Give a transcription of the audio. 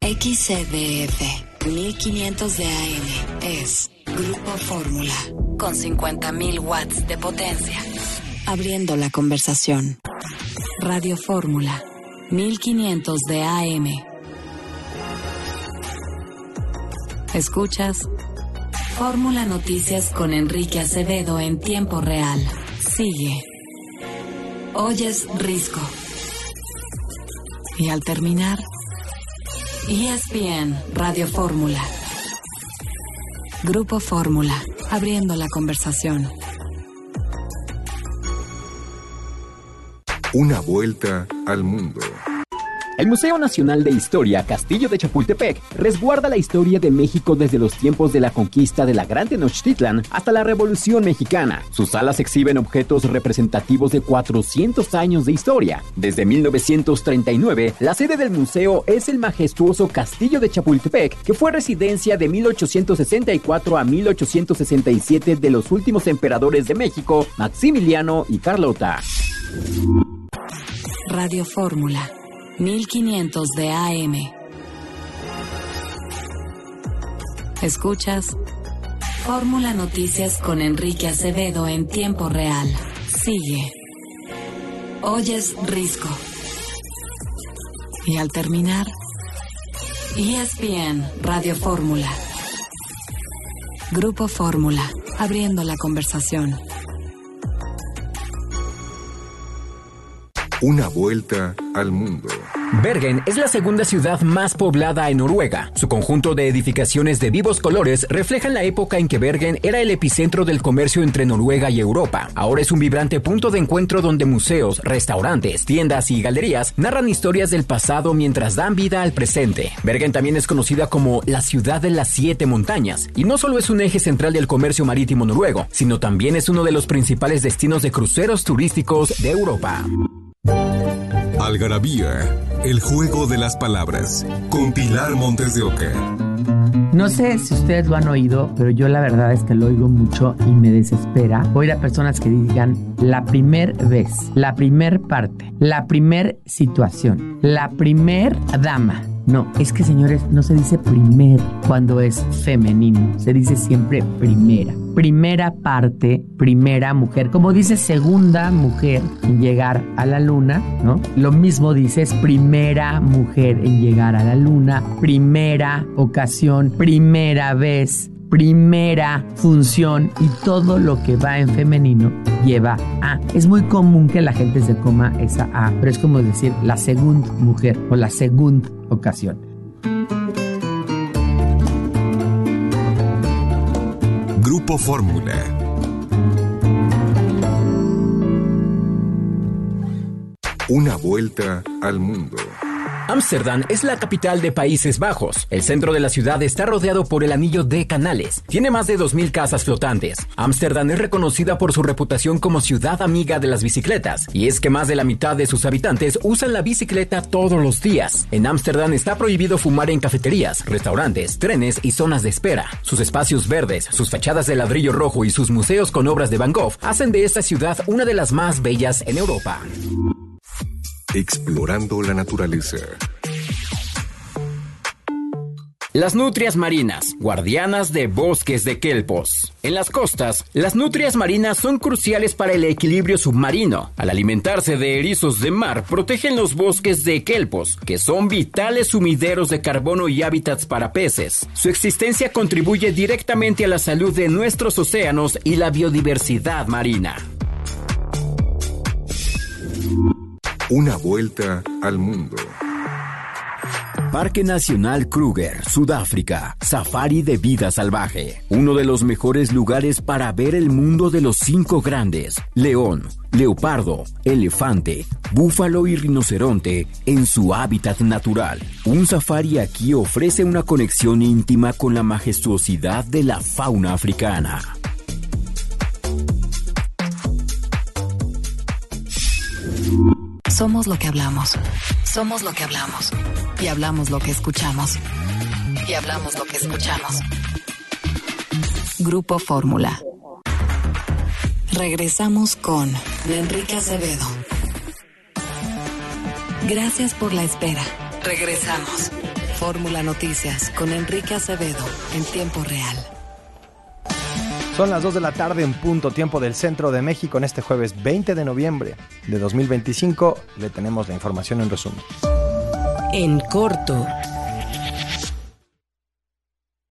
XCDF 1500 de AM es Grupo Fórmula con 50.000 watts de potencia. Abriendo la conversación. Radio Fórmula 1500 de AM. Escuchas Fórmula Noticias con Enrique Acevedo en tiempo real. Sigue. Oyes Risco. Y al terminar, ESPN Radio Fórmula. Grupo Fórmula, abriendo la conversación. Una vuelta al mundo. El Museo Nacional de Historia Castillo de Chapultepec resguarda la historia de México desde los tiempos de la conquista de la Gran Tenochtitlan hasta la Revolución Mexicana. Sus salas exhiben objetos representativos de 400 años de historia. Desde 1939, la sede del museo es el majestuoso Castillo de Chapultepec, que fue residencia de 1864 a 1867 de los últimos emperadores de México, Maximiliano y Carlota. Radio Fórmula 1500 de AM. Escuchas Fórmula Noticias con Enrique Acevedo en tiempo real. Sigue. Oyes Risco. Y al terminar, ESPN Radio Fórmula. Grupo Fórmula, abriendo la conversación. Una vuelta al mundo. Bergen es la segunda ciudad más poblada en Noruega. Su conjunto de edificaciones de vivos colores reflejan la época en que Bergen era el epicentro del comercio entre Noruega y Europa. Ahora es un vibrante punto de encuentro donde museos, restaurantes, tiendas y galerías narran historias del pasado mientras dan vida al presente. Bergen también es conocida como la ciudad de las 7 montañas, y no solo es un eje central del comercio marítimo noruego, sino también es uno de los principales destinos de cruceros turísticos de Europa. Algarabía, el juego de las palabras, con Pilar Montes de Oca. No sé si ustedes lo han oído, pero yo la verdad es que lo oigo mucho y me desespera oír a personas que digan la primer vez, la primer parte, la primer situación, la primer dama. No, es que señores, no se dice primer cuando es femenino, se dice siempre primera. Primera parte, primera mujer. Como dice segunda mujer en llegar a la luna, ¿no? Lo mismo dices primera mujer en llegar a la luna, primera ocasión, primera vez, primera función, y todo lo que va en femenino lleva A. Es muy común que la gente se coma esa A, pero es como decir la segunda mujer o la segunda ocasión. Grupo Fórmula. Una vuelta al mundo. Ámsterdam es la capital de Países Bajos. El centro de la ciudad está rodeado por el anillo de canales. Tiene más de 2.000 casas flotantes. Ámsterdam es reconocida por su reputación como ciudad amiga de las bicicletas. Y es que más de la mitad de sus habitantes usan la bicicleta todos los días. En Ámsterdam está prohibido fumar en cafeterías, restaurantes, trenes y zonas de espera. Sus espacios verdes, sus fachadas de ladrillo rojo y sus museos con obras de Van Gogh hacen de esta ciudad una de las más bellas en Europa. Explorando la naturaleza. Las nutrias marinas, guardianas de bosques de kelpos. En las costas, las nutrias marinas son cruciales para el equilibrio submarino. Al alimentarse de erizos de mar, protegen los bosques de kelpos, que son vitales sumideros de carbono y hábitats para peces. Su existencia contribuye directamente a la salud de nuestros océanos y la biodiversidad marina. Una vuelta al mundo. Parque Nacional Kruger, Sudáfrica. Safari de vida salvaje. Uno de los mejores lugares para ver el mundo de los 5 grandes: león, leopardo, elefante, búfalo y rinoceronte en su hábitat natural. Un safari aquí ofrece una conexión íntima con la majestuosidad de la fauna africana. Somos lo que hablamos. Somos lo que hablamos. Y hablamos lo que escuchamos. Y hablamos lo que escuchamos. Grupo Fórmula. Regresamos con Enrique Acevedo. Gracias por la espera. Regresamos. Fórmula Noticias con Enrique Acevedo en tiempo real. Son las 2 de la tarde en punto, tiempo del centro de México. En este jueves 20 de noviembre de 2025 le tenemos la información en resumen. En corto.